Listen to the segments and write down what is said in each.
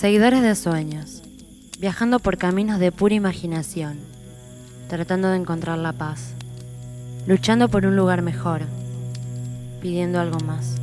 Seguidores de sueños, viajando por caminos de pura imaginación, tratando de encontrar la paz, luchando por un lugar mejor, pidiendo algo más.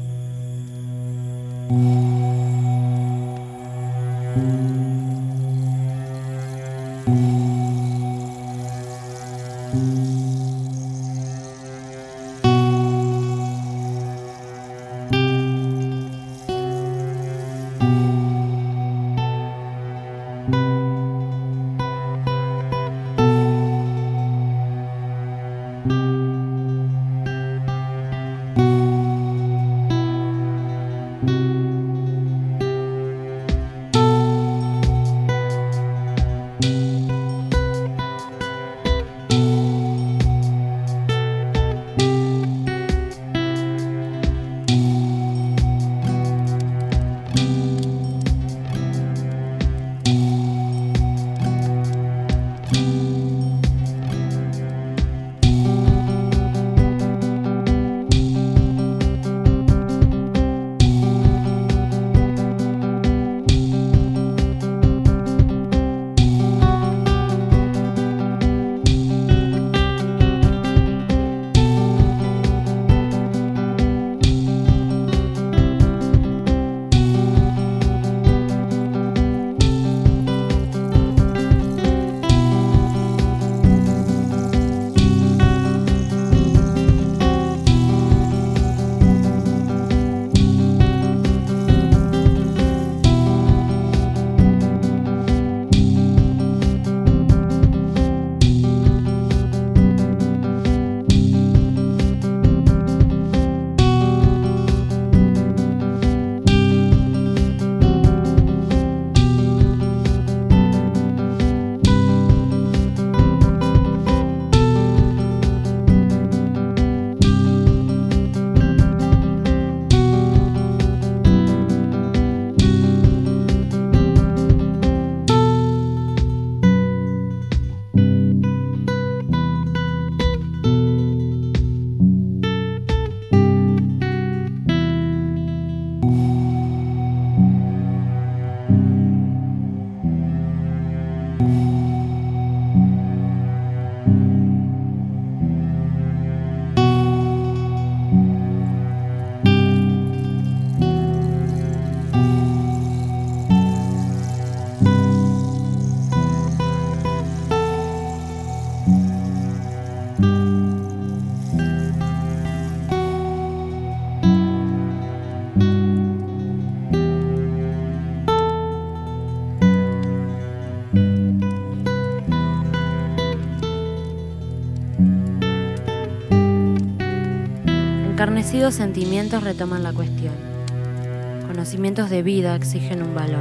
Encarnecidos sentimientos retoman la cuestión. Conocimientos de vida exigen un valor.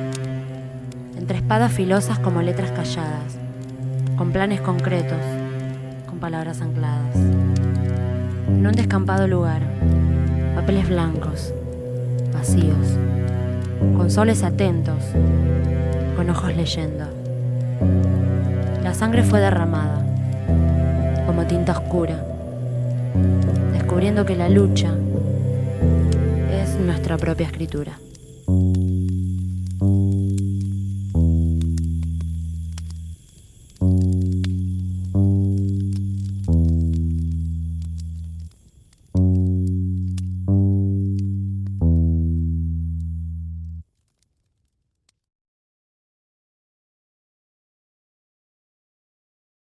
Entre espadas filosas como letras calladas, con planes concretos, con palabras ancladas. En un descampado lugar, papeles blancos, vacíos, con soles atentos, con ojos leyendo. La sangre fue derramada, como tinta oscura, descubriendo que la lucha es nuestra propia escritura.